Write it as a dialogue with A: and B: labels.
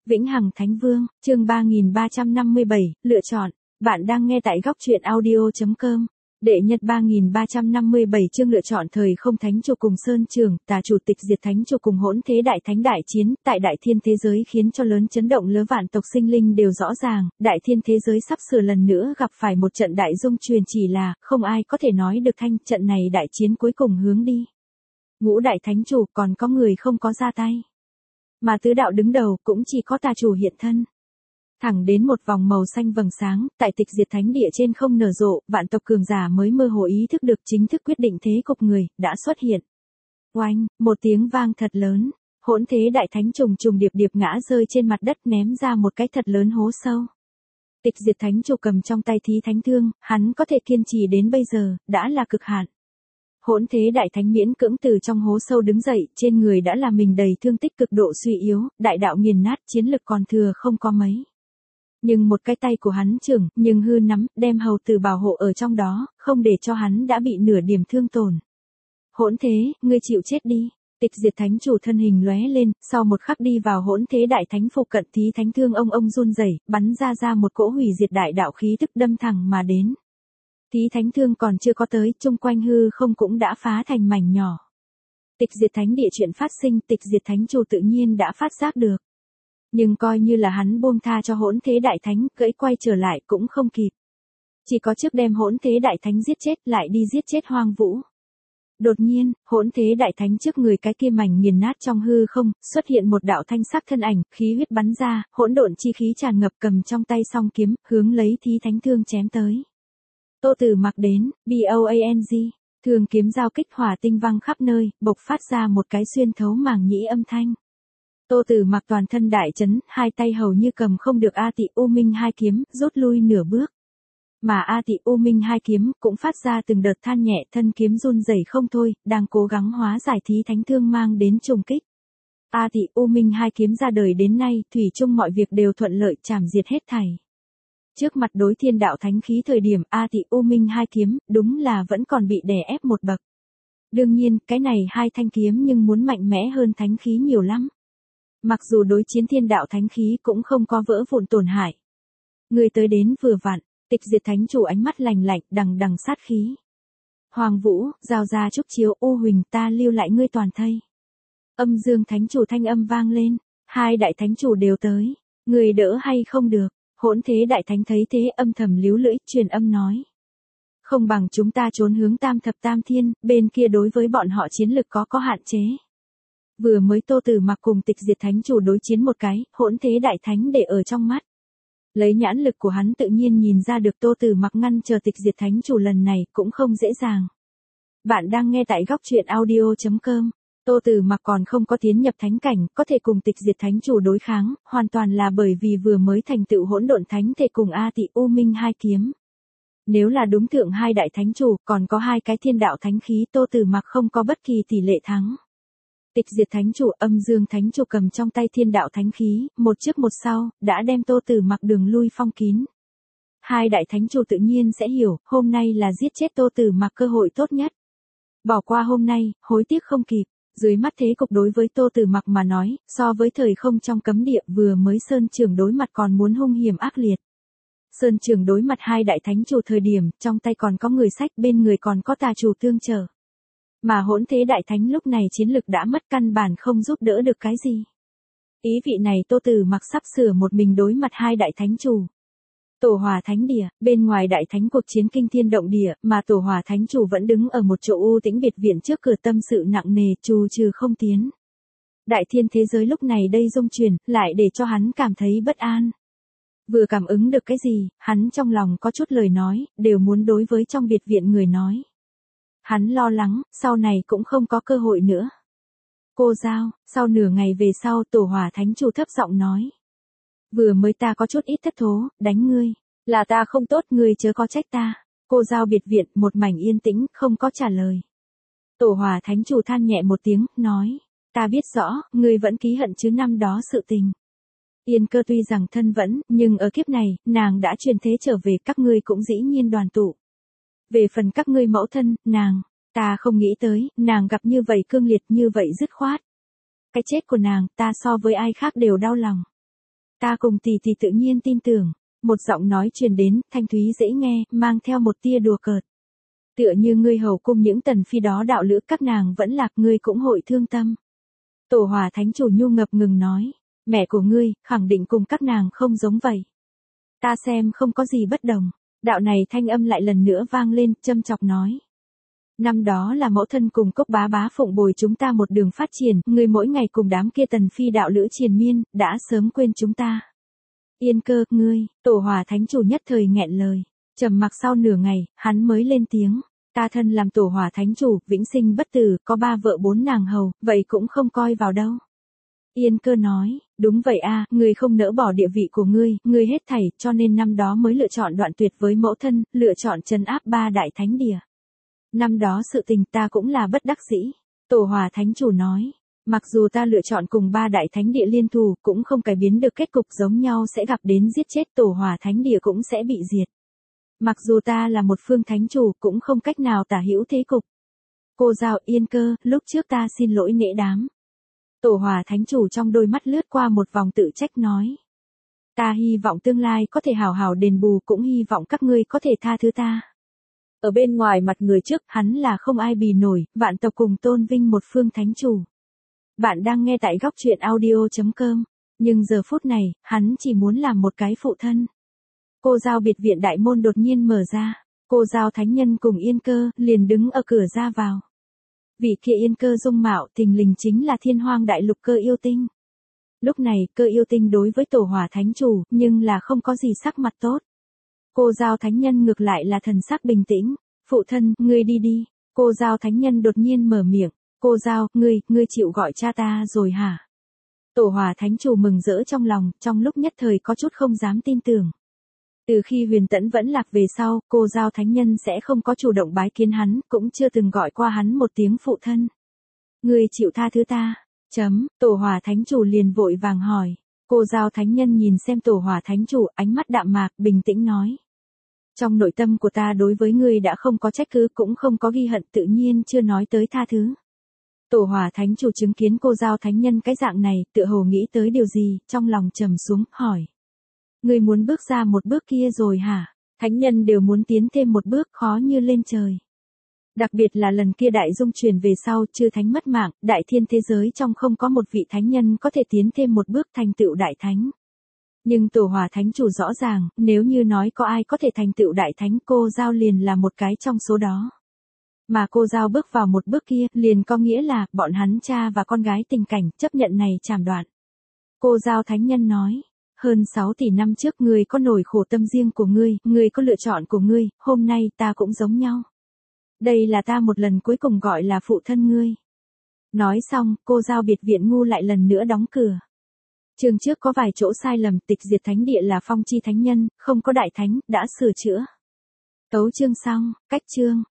A: Vĩnh Hằng Thánh Vương, chương 3357, lựa chọn. Bạn đang nghe tại góc truyện audio.com. Đệ nhật 3357 chương lựa chọn thời không thánh chủ cùng Sơn Trường, tà chủ tịch diệt thánh chủ cùng hỗn thế đại thánh đại chiến, tại đại thiên thế giới khiến cho lớn chấn động lớ vạn tộc sinh linh đều rõ ràng, đại thiên thế giới sắp sửa lần nữa gặp phải một trận đại dung truyền, chỉ là, không ai có thể nói được thanh trận này đại chiến cuối cùng hướng đi. Ngũ đại thánh chủ còn có người không có ra tay. Mà tứ đạo đứng đầu cũng chỉ có tà chủ hiện thân. Thẳng đến một vòng màu xanh vầng sáng, tại tịch diệt thánh địa trên không nở rộ, vạn tộc cường giả mới mơ hồ ý thức được chính thức quyết định thế cục người, đã xuất hiện. Oanh, một tiếng vang thật lớn, hỗn thế đại thánh trùng trùng điệp điệp ngã rơi trên mặt đất, ném ra một cái thật lớn hố sâu. Tịch diệt thánh chủ cầm trong tay thí thánh thương, hắn có thể kiên trì đến bây giờ, đã là cực hạn. Hỗn thế đại thánh miễn cưỡng từ trong hố sâu đứng dậy, trên người đã là mình đầy thương tích, cực độ suy yếu, đại đạo nghiền nát, chiến lực còn thừa không có mấy. Nhưng một cái tay của hắn trưởng, nhưng hư nắm, đem hầu tử bảo hộ ở trong đó, không để cho hắn đã bị nửa điểm thương tổn. Hỗn thế, ngươi chịu chết đi. Tịch diệt thánh chủ thân hình lóe lên, sau một khắc đi vào hỗn thế đại thánh phụ cận, thí thánh thương ông run rẩy, bắn ra một cỗ hủy diệt đại đạo khí tức đâm thẳng mà đến. Thí thánh thương còn chưa có tới, chung quanh hư không cũng đã phá thành mảnh nhỏ. Tịch diệt thánh địa chuyện phát sinh, tịch diệt thánh chủ tự nhiên đã phát giác được. Nhưng coi như là hắn buông tha cho hỗn thế đại thánh, cưỡi quay trở lại cũng không kịp. Chỉ có trước đem hỗn thế đại thánh giết chết, lại đi giết chết Hoang Vũ. Đột nhiên, hỗn thế đại thánh trước người cái kia mảnh nghiền nát trong hư không, xuất hiện một đạo thanh sắc thân ảnh, khí huyết bắn ra, hỗn độn chi khí tràn ngập, cầm trong tay song kiếm, hướng lấy thí thánh thương chém tới. Tô Tử Mặc đến, BOANG, thường kiếm giao kích hỏa tinh văng khắp nơi, bộc phát ra một cái xuyên thấu màng nhĩ âm thanh. Tô Tử Mặc toàn thân đại chấn, hai tay hầu như cầm không được A Tị U Minh hai kiếm, rút lui nửa bước. Mà A Tị U Minh hai kiếm cũng phát ra từng đợt than nhẹ, thân kiếm run rẩy không thôi, đang cố gắng hóa giải thí thánh thương mang đến trùng kích. A Tị U Minh hai kiếm ra đời đến nay, thủy chung mọi việc đều thuận lợi, chảm diệt hết thảy. Trước mặt đối thiên đạo thánh khí thời điểm, A Tị U Minh hai kiếm, đúng là vẫn còn bị đè ép một bậc. Đương nhiên, cái này hai thanh kiếm nhưng muốn mạnh mẽ hơn thánh khí nhiều lắm. Mặc dù đối chiến thiên đạo thánh khí cũng không có vỡ vụn tổn hại. Người tới đến vừa vặn, tịch diệt thánh chủ ánh mắt lạnh lạnh, đằng đằng sát khí. Hoàng Vũ, giao ra trúc chiếu, ô huỳnh, ta lưu lại ngươi toàn thây. Âm dương thánh chủ thanh âm vang lên, hai đại thánh chủ đều tới, người đỡ hay không được. Hỗn thế đại thánh thấy thế âm thầm líu lưỡi, truyền âm nói. Không bằng chúng ta trốn hướng tam thập tam thiên, bên kia đối với bọn họ chiến lực có hạn chế. Vừa mới Tô Tử Mặc cùng tịch diệt thánh chủ đối chiến một cái, hỗn thế đại thánh để ở trong mắt. Lấy nhãn lực của hắn tự nhiên nhìn ra được Tô Tử Mặc ngăn chờ tịch diệt thánh chủ lần này cũng không dễ dàng. Bạn đang nghe tại góc truyện audio.com. Tô Tử Mặc còn không có tiến nhập thánh cảnh, có thể cùng tịch diệt thánh chủ đối kháng, hoàn toàn là bởi vì vừa mới thành tựu hỗn độn thánh thể cùng A Tị U Minh hai kiếm. Nếu là đúng thượng hai đại thánh chủ, còn có hai cái thiên đạo thánh khí, Tô Tử Mặc không có bất kỳ tỷ lệ thắng. Tịch diệt thánh chủ, âm dương thánh chủ cầm trong tay thiên đạo thánh khí, một trước một sau, đã đem Tô Tử Mặc đường lui phong kín. Hai đại thánh chủ tự nhiên sẽ hiểu, hôm nay là giết chết Tô Tử Mặc cơ hội tốt nhất. Bỏ qua hôm nay, hối tiếc không kịp. Dưới mắt thế cục đối với Tô Tử Mặc mà nói, so với thời không trong cấm địa vừa mới Sơn Trường đối mặt còn muốn hung hiểm ác liệt. Sơn Trường đối mặt hai đại thánh chủ thời điểm, trong tay còn có người sách, bên người còn có tà chủ tương trợ. Mà hỗn thế đại thánh lúc này chiến lực đã mất, căn bản không giúp đỡ được cái gì. Ý vị này Tô Tử Mặc sắp sửa một mình đối mặt hai đại thánh chủ. Tổ Hòa Thánh Địa, bên ngoài đại thánh cuộc chiến kinh thiên động địa, mà Tổ Hòa Thánh chủ vẫn đứng ở một chỗ u tĩnh biệt viện trước cửa, tâm sự nặng nề, trù trừ không tiến. Đại thiên thế giới lúc này đây rung chuyển, lại để cho hắn cảm thấy bất an. Vừa cảm ứng được cái gì, hắn trong lòng có chút lời nói, đều muốn đối với trong biệt viện người nói. Hắn lo lắng, sau này cũng không có cơ hội nữa. Cô Giao, sau nửa ngày về sau, Tổ Hòa Thánh chủ thấp giọng nói. Vừa mới ta có chút ít thất thố, đánh ngươi. Là ta không tốt, ngươi chớ có trách ta. Cô Giao biệt viện, một mảnh yên tĩnh, không có trả lời. Tổ Hòa Thánh chủ than nhẹ một tiếng, nói. Ta biết rõ, ngươi vẫn ký hận chứ năm đó sự tình. Yên Cơ tuy rằng thân vẫn, nhưng ở kiếp này, nàng đã truyền thế trở về, các ngươi cũng dĩ nhiên đoàn tụ. Về phần các ngươi mẫu thân, nàng, ta không nghĩ tới, nàng gặp như vậy cương liệt, như vậy dứt khoát. Cái chết của nàng, ta so với ai khác đều đau lòng. Ta cùng tỷ tỷ tự nhiên tin tưởng. Một giọng nói truyền đến, thanh thúy dễ nghe, mang theo một tia đùa cợt. Tựa như ngươi hầu cung những tần phi đó đạo lữ các nàng vẫn lạc ngươi cũng hội thương tâm. Tổ Hòa Thánh Chủ nhu ngập ngừng nói. Mẹ của ngươi, khẳng định cùng các nàng không giống vậy. Ta xem không có gì bất đồng. Đạo này thanh âm lại lần nữa vang lên, châm chọc nói. Năm đó là mẫu thân cùng Cốc bá bá phụng bồi chúng ta một đường phát triển, ngươi mỗi ngày cùng đám kia tần phi đạo lữ triền miên, đã sớm quên chúng ta. Yên Cơ, ngươi, Tổ Hòa Thánh Chủ nhất thời nghẹn lời. Trầm mặc sau nửa ngày, hắn mới lên tiếng. Ta thân làm Tổ Hòa Thánh Chủ, vĩnh sinh bất tử, có 3 vợ 4 nàng hầu, vậy cũng không coi vào đâu. Yên Cơ nói, đúng vậy a, ngươi không nỡ bỏ địa vị của ngươi hết thảy, cho nên năm đó mới lựa chọn đoạn tuyệt với mẫu thân, lựa chọn trấn áp 3 đại thánh địa. Năm đó sự tình ta cũng là bất đắc dĩ. Tổ Hòa Thánh Chủ nói, mặc dù ta lựa chọn cùng 3 đại thánh địa liên thù, cũng không cải biến được kết cục giống nhau sẽ gặp đến giết chết Tổ Hòa Thánh Địa cũng sẽ bị diệt. Mặc dù ta là một phương thánh chủ, cũng không cách nào tả hữu thế cục. Cô Giao, Yên Cơ, lúc trước ta xin lỗi nể đám. Tổ Hòa Thánh Chủ trong đôi mắt lướt qua một vòng tự trách nói. Ta hy vọng tương lai có thể hảo hảo đền bù, cũng hy vọng các ngươi có thể tha thứ ta. Ở bên ngoài mặt người trước, hắn là không ai bì nổi, vạn tộc cùng tôn vinh một phương thánh chủ. Bạn đang nghe tại góc truyện audio.com, nhưng giờ phút này, hắn chỉ muốn làm một cái phụ thân. Cô Giao biệt viện đại môn đột nhiên mở ra, cô Giao thánh nhân cùng Yên Cơ liền đứng ở cửa ra vào. Vị kia Yên Cơ dung mạo thình lình chính là Thiên Hoang đại lục Cơ Yêu Tinh. Lúc này, Cơ Yêu Tinh đối với Tổ Hòa Thánh Chủ, nhưng là không có gì sắc mặt tốt. Cô Giao thánh nhân ngược lại là thần sắc bình tĩnh. Phụ thân, ngươi đi đi. Cô Giao thánh nhân đột nhiên mở miệng. Cô Giao, ngươi chịu gọi cha ta rồi hả? Tổ Hòa Thánh Chủ mừng rỡ trong lòng, trong lúc nhất thời có chút không dám tin tưởng. Từ khi Huyền Tẫn vẫn lạc về sau, cô Giao thánh nhân sẽ không có chủ động bái kiến hắn, cũng chưa từng gọi qua hắn một tiếng phụ thân. Ngươi chịu tha thứ ta? Tổ Hòa Thánh Chủ liền vội vàng hỏi. Cô Giao thánh nhân nhìn xem Tổ Hòa Thánh Chủ, ánh mắt đạm mạc, bình tĩnh nói. Trong nội tâm của ta đối với ngươi đã không có trách cứ, cũng không có ghi hận, tự nhiên chưa nói tới tha thứ. Tổ Hòa Thánh Chủ chứng kiến cô Giao thánh nhân cái dạng này, tựa hồ nghĩ tới điều gì, trong lòng trầm xuống, hỏi. Ngươi muốn bước ra một bước kia rồi hả? Thánh nhân đều muốn tiến thêm một bước, khó như lên trời. Đặc biệt là lần kia đại dung truyền về sau, chư thánh mất mạng, đại thiên thế giới trong không có một vị thánh nhân có thể tiến thêm một bước thành tựu đại thánh. Nhưng Tổ Hòa Thánh Chủ rõ ràng, nếu như nói có ai có thể thành tựu đại thánh, cô Giao liền là một cái trong số đó. Mà cô Giao bước vào một bước kia, liền có nghĩa là, bọn hắn cha và con gái tình cảnh, chấp nhận này chảm đoạn. Cô Giao thánh nhân nói, hơn 6 tỷ năm trước ngươi có nỗi khổ tâm riêng của ngươi có lựa chọn của ngươi, hôm nay ta cũng giống nhau. Đây là ta một lần cuối cùng gọi là phụ thân ngươi. Nói xong, cô Giao biệt viện ngu lại lần nữa đóng cửa. Chương trước có vài chỗ sai lầm, tịch diệt thánh địa là phong chi thánh nhân, không có đại thánh, đã sửa chữa. Tấu chương xong, cách chương.